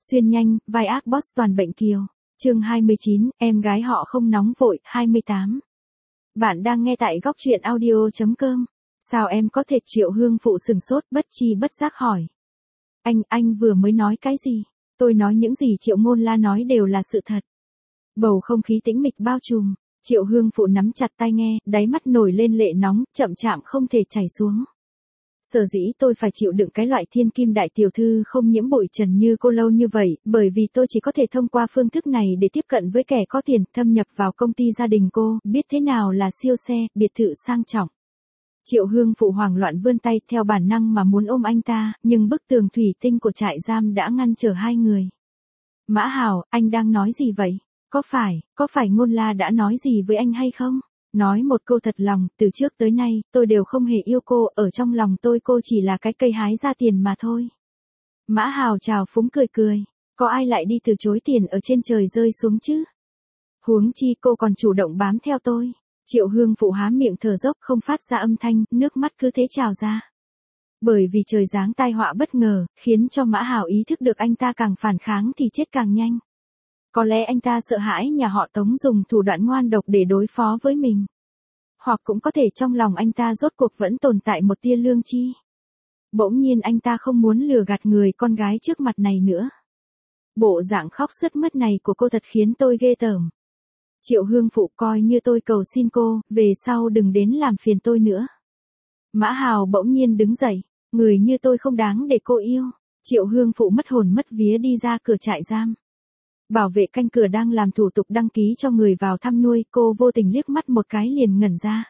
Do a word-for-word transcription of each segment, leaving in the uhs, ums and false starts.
Xuyên nhanh, vai ác boss toàn bệnh kiều. Chương hai mươi chín, em gái họ không nóng vội, hai mươi tám. Bạn đang nghe tại góc truyện audio chấm com. Sao em có thể? Triệu Hương Phụ sừng sốt, bất chi bất giác hỏi. Anh, anh vừa mới nói cái gì? Tôi nói những gì Triệu Ngôn La nói đều là sự thật. Bầu không khí tĩnh mịch bao trùm. Triệu Hương Phụ nắm chặt tai nghe, đáy mắt nổi lên lệ nóng, chậm chạm không thể chảy xuống. Sở dĩ tôi phải chịu đựng cái loại thiên kim đại tiểu thư không nhiễm bụi trần như cô lâu như vậy, bởi vì tôi chỉ có thể thông qua phương thức này để tiếp cận với kẻ có tiền, thâm nhập vào công ty gia đình cô, biết thế nào là siêu xe, biệt thự sang trọng. Triệu Hương Phụ hoảng loạn vươn tay theo bản năng mà muốn ôm anh ta, nhưng bức tường thủy tinh của trại giam đã ngăn trở hai người. Mã Hào, anh đang nói gì vậy? Có phải, có phải Ngôn La đã nói gì với anh hay không? Nói một câu thật lòng, từ trước tới nay, tôi đều không hề yêu cô, ở trong lòng tôi cô chỉ là cái cây hái ra tiền mà thôi. Mã Hào chào phúng cười cười, có ai lại đi từ chối tiền ở trên trời rơi xuống chứ? Huống chi cô còn chủ động bám theo tôi. Triệu Hương Phụ há miệng thở dốc không phát ra âm thanh, nước mắt cứ thế trào ra. Bởi vì trời giáng tai họa bất ngờ, khiến cho Mã Hào ý thức được anh ta càng phản kháng thì chết càng nhanh. Có lẽ anh ta sợ hãi nhà họ Tống dùng thủ đoạn ngoan độc để đối phó với mình. Hoặc cũng có thể trong lòng anh ta rốt cuộc vẫn tồn tại một tia lương tri. Bỗng nhiên anh ta không muốn lừa gạt người con gái trước mặt này nữa. Bộ dạng khóc sướt mướt này của cô thật khiến tôi ghê tởm. Triệu Hương Phụ, coi như tôi cầu xin cô, về sau đừng đến làm phiền tôi nữa. Mã Hào bỗng nhiên đứng dậy, người như tôi không đáng để cô yêu. Triệu Hương Phụ mất hồn mất vía đi ra cửa trại giam. Bảo vệ canh cửa đang làm thủ tục đăng ký cho người vào thăm nuôi, cô vô tình liếc mắt một cái liền ngẩn ra.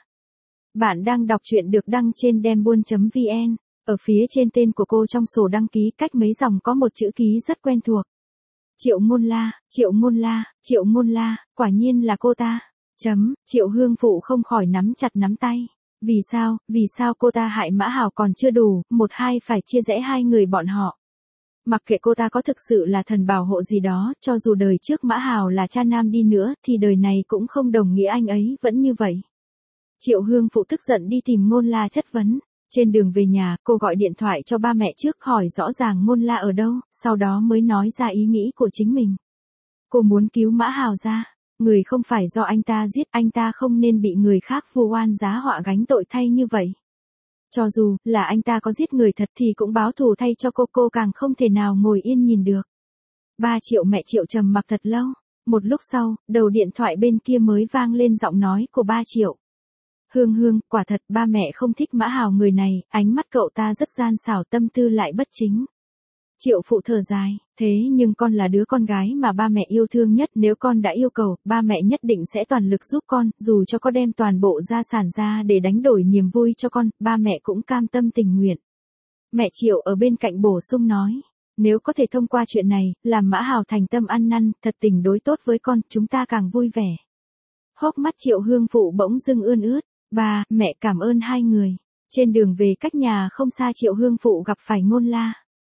Bạn đang đọc truyện được đăng trên dembuôn chấm vn, ở phía trên tên của cô trong sổ đăng ký cách mấy dòng có một chữ ký rất quen thuộc. Triệu Ngôn La, Triệu Ngôn La, Triệu Ngôn La, quả nhiên là cô ta. Chấm, Triệu Hương Phụ không khỏi nắm chặt nắm tay. Vì sao, vì sao cô ta hại Mã Hào còn chưa đủ, một hai phải chia rẽ hai người bọn họ. Mặc kệ cô ta có thực sự là thần bảo hộ gì đó, cho dù đời trước Mã Hào là cha nam đi nữa, thì đời này cũng không đồng nghĩa anh ấy vẫn như vậy. Triệu Hương Phụ tức giận đi tìm Ngôn La chất vấn. Trên đường về nhà, cô gọi điện thoại cho ba mẹ trước hỏi rõ ràng Ngôn La ở đâu, sau đó mới nói ra ý nghĩ của chính mình. Cô muốn cứu Mã Hào ra. Người không phải do anh ta giết, anh ta không nên bị người khác vu oan giá họa gánh tội thay như vậy. Cho dù là anh ta có giết người thật thì cũng báo thù thay cho cô, cô càng không thể nào ngồi yên nhìn được. Ba Triệu mẹ Triệu trầm mặc thật lâu. Một lúc sau, đầu điện thoại bên kia mới vang lên giọng nói của ba Triệu. Hương Hương, quả thật ba mẹ không thích Mã Hào người này, ánh mắt cậu ta rất gian xảo, tâm tư lại bất chính. Triệu Phụ thở dài, thế nhưng con là đứa con gái mà ba mẹ yêu thương nhất, nếu con đã yêu cầu, ba mẹ nhất định sẽ toàn lực giúp con, dù cho có đem toàn bộ gia sản ra để đánh đổi niềm vui cho con, ba mẹ cũng cam tâm tình nguyện. Mẹ Triệu ở bên cạnh bổ sung nói, nếu có thể thông qua chuyện này, làm Mã Hào thành tâm ăn năn, thật tình đối tốt với con, chúng ta càng vui vẻ. Hốc mắt Triệu Hương Phụ bỗng dưng ươn ướt, ba, mẹ cảm ơn hai người. Trên đường về cách nhà không xa Triệu Hương Phụ gặp phải Ngôn La.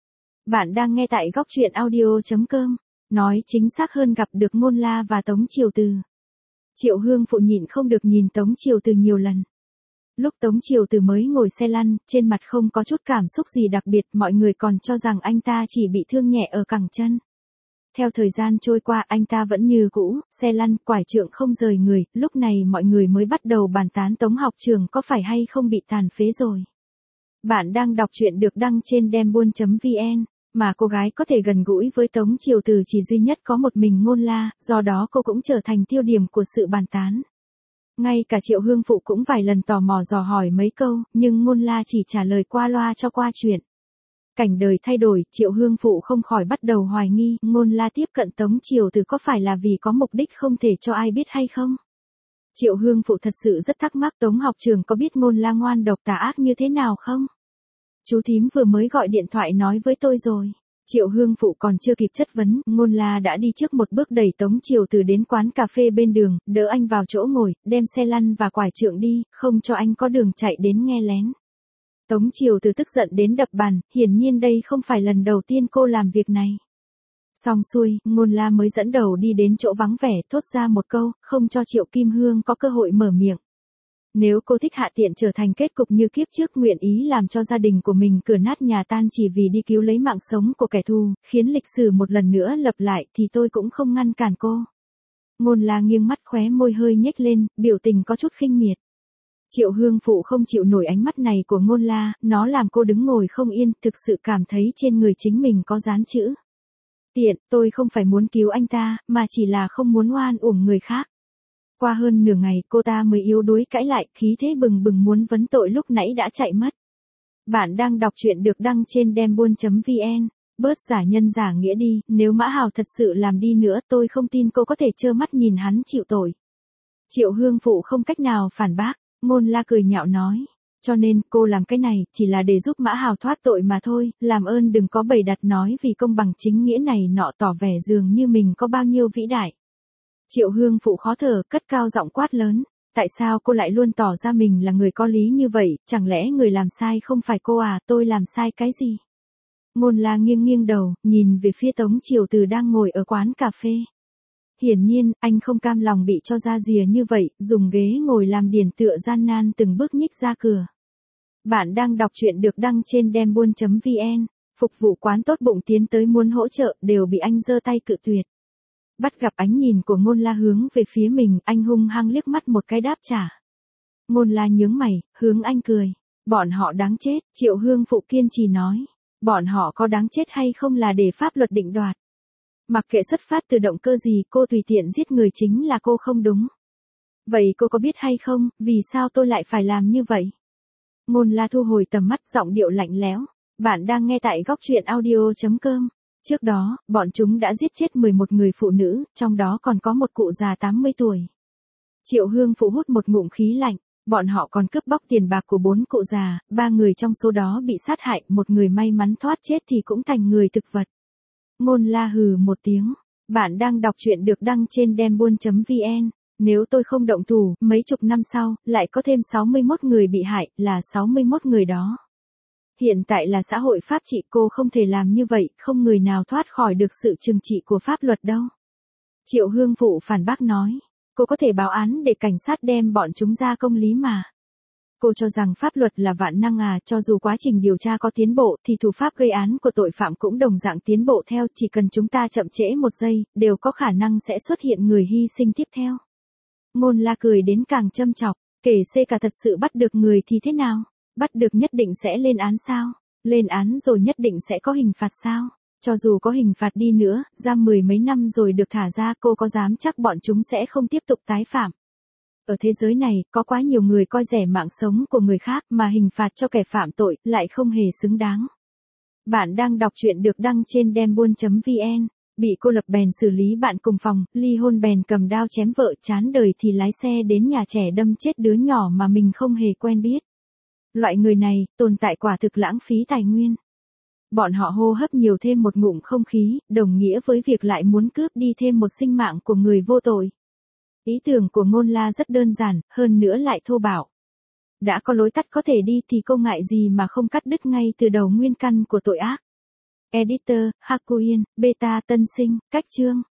Bạn đang nghe tại góc truyện audio chấm com, nói chính xác hơn gặp được Ngôn La và Tống Triều Từ. Triệu Hương Phụ nhịn không được nhìn Tống Triều Từ nhiều lần. Lúc Tống Triều Từ mới ngồi xe lăn, trên mặt không có chút cảm xúc gì đặc biệt, mọi người còn cho rằng anh ta chỉ bị thương nhẹ ở cẳng chân. Theo thời gian trôi qua anh ta vẫn như cũ, xe lăn, quải trượng không rời người, lúc này mọi người mới bắt đầu bàn tán Tống học trường có phải hay không bị tàn phế rồi. Bạn đang đọc truyện được đăng trên dembuôn chấm vn. Mà cô gái có thể gần gũi với Tống Triều Từ chỉ duy nhất có một mình Ngôn La, do đó cô cũng trở thành tiêu điểm của sự bàn tán. Ngay cả Triệu Hương Phụ cũng vài lần tò mò dò hỏi mấy câu, nhưng Ngôn La chỉ trả lời qua loa cho qua chuyện. Cảnh đời thay đổi, Triệu Hương Phụ không khỏi bắt đầu hoài nghi, Ngôn La tiếp cận Tống Triều Từ có phải là vì có mục đích không thể cho ai biết hay không? Triệu Hương Phụ thật sự rất thắc mắc Tống học trường có biết Ngôn La ngoan độc tà ác như thế nào không? Chú thím vừa mới gọi điện thoại nói với tôi rồi. Triệu Hương Phụ còn chưa kịp chất vấn, Ngôn La đã đi trước một bước đẩy Tống Triều Từ đến quán cà phê bên đường, đỡ anh vào chỗ ngồi, đem xe lăn và quải trượng đi, không cho anh có đường chạy đến nghe lén. Tống Triều Từ tức giận đến đập bàn, hiển nhiên đây không phải lần đầu tiên cô làm việc này. Xong xuôi, Ngôn La mới dẫn đầu đi đến chỗ vắng vẻ, thốt ra một câu, không cho Triệu Kim Hương có cơ hội mở miệng. Nếu cô thích Hạ Tiện trở thành kết cục như kiếp trước, nguyện ý làm cho gia đình của mình cửa nát nhà tan chỉ vì đi cứu lấy mạng sống của kẻ thù, khiến lịch sử một lần nữa lặp lại, thì tôi cũng không ngăn cản cô. Ngôn La nghiêng mắt, khóe môi hơi nhếch lên, biểu tình có chút khinh miệt. Triệu Hương Phụ không chịu nổi ánh mắt này của Ngôn La, nó làm cô đứng ngồi không yên, thực sự cảm thấy trên người chính mình có dán chữ. Tiện, tôi không phải muốn cứu anh ta, mà chỉ là không muốn oan uổng người khác. Qua hơn nửa ngày, cô ta mới yếu đuối cãi lại, khí thế bừng bừng muốn vấn tội lúc nãy đã chạy mất. Bạn đang đọc truyện được đăng trên dembuôn.vn. Bớt giả nhân giả nghĩa đi, nếu Mã Hào thật sự làm đi nữa, tôi không tin cô có thể trơ mắt nhìn hắn chịu tội. Triệu Hương Phụ không cách nào phản bác, Ngôn La cười nhạo nói. Cho nên, cô làm cái này, chỉ là để giúp Mã Hào thoát tội mà thôi, làm ơn đừng có bày đặt nói vì công bằng chính nghĩa này nọ, tỏ vẻ dường như mình có bao nhiêu vĩ đại. Triệu Hương Phụ khó thở, cất cao giọng quát lớn. Tại sao cô lại luôn tỏ ra mình là người có lý như vậy, chẳng lẽ người làm sai không phải cô à, tôi làm sai cái gì? Ngôn La nghiêng nghiêng đầu, nhìn về phía Tống Triều Từ đang ngồi ở quán cà phê. Hiển nhiên, anh không cam lòng bị cho ra rìa như vậy, dùng ghế ngồi làm điển tựa gian nan từng bước nhích ra cửa. Bạn đang đọc truyện được đăng trên dembuôn.vn. Phục vụ quán tốt bụng tiến tới muốn hỗ trợ, đều bị anh giơ tay cự tuyệt. Bắt gặp ánh nhìn của Ngôn La hướng về phía mình, anh hung hăng liếc mắt một cái đáp trả. Ngôn La nhướng mày, hướng anh cười. Bọn họ đáng chết, Triệu Hương Phụ kiên trì nói. Bọn họ có đáng chết hay không là để pháp luật định đoạt. Mặc kệ xuất phát từ động cơ gì, cô tùy tiện giết người chính là cô không đúng. Vậy cô có biết hay không, vì sao tôi lại phải làm như vậy? Ngôn La thu hồi tầm mắt, giọng điệu lạnh lẽo. Bạn đang nghe tại góc truyện audio.com. Trước đó, bọn chúng đã giết chết mười một người phụ nữ, trong đó còn có một cụ già tám mươi tuổi. Triệu Hương Phụ hút một ngụm khí lạnh. Bọn họ còn cướp bóc tiền bạc của bốn cụ già, ba người trong số đó bị sát hại, một người may mắn thoát chết thì cũng thành người thực vật. Ngôn La hừ một tiếng. Bạn đang đọc truyện được đăng trên dembuôn.vn. Nếu tôi không động thủ, mấy chục năm sau, lại có thêm sáu mươi mốt người bị hại, là sáu mươi mốt người đó. Hiện tại là xã hội pháp trị, cô không thể làm như vậy, không người nào thoát khỏi được sự trừng trị của pháp luật đâu. Triệu Hương Phụ phản bác nói. Cô có thể báo án để cảnh sát đem bọn chúng ra công lý mà. Cô cho rằng pháp luật là vạn năng à, cho dù quá trình điều tra có tiến bộ thì thủ pháp gây án của tội phạm cũng đồng dạng tiến bộ theo, chỉ cần chúng ta chậm trễ một giây, đều có khả năng sẽ xuất hiện người hy sinh tiếp theo. Ngôn La cười đến càng châm chọc, kể xê cả thật sự bắt được người thì thế nào? Bắt được nhất định sẽ lên án sao? Lên án rồi nhất định sẽ có hình phạt sao? Cho dù có hình phạt đi nữa, giam mười mấy năm rồi được thả ra, cô có dám chắc bọn chúng sẽ không tiếp tục tái phạm? Ở thế giới này, có quá nhiều người coi rẻ mạng sống của người khác mà hình phạt cho kẻ phạm tội lại không hề xứng đáng. Bạn đang đọc truyện được đăng trên dembuôn.vn. Bị cô lập bèn xử lý bạn cùng phòng, ly hôn bèn cầm đao chém vợ, chán đời thì lái xe đến nhà trẻ đâm chết đứa nhỏ mà mình không hề quen biết. Loại người này, tồn tại quả thực lãng phí tài nguyên. Bọn họ hô hấp nhiều thêm một ngụm không khí, đồng nghĩa với việc lại muốn cướp đi thêm một sinh mạng của người vô tội. Ý tưởng của Ngôn La rất đơn giản, hơn nữa lại thô bạo. Đã có lối tắt có thể đi thì cô ngại gì mà không cắt đứt ngay từ đầu nguyên căn của tội ác. Editor, Hakuin, Beta Tân Sinh, Cách Chương.